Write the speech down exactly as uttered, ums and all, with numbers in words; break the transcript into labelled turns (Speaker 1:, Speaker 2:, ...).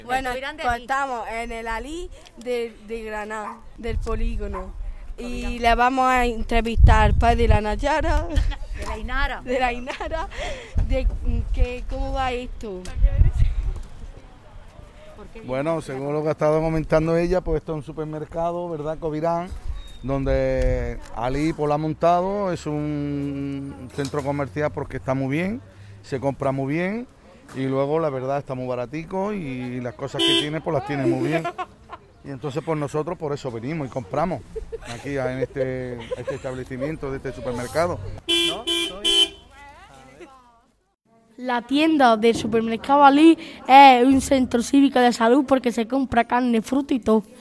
Speaker 1: Bueno, pues estamos en el Alí de, de Granada, del polígono. Y le vamos a entrevistar al padre de la Nayara.
Speaker 2: De la Inara.
Speaker 1: De la Inara. De que, ¿cómo va esto?
Speaker 3: Bueno, según lo que ha estado comentando ella, pues esto es un supermercado, ¿verdad? Covirán, donde Alí pues, lo ha montado, es un centro comercial porque está muy bien, se compra muy bien y luego la verdad está muy baratico y las cosas que tiene pues las tiene muy bien. Y entonces pues nosotros por eso venimos y compramos aquí en este, este establecimiento de este supermercado. ¿No? ¿Soy?
Speaker 4: La tienda del supermercado Alí es un centro cívico de salud porque se compra carne, fruta y todo.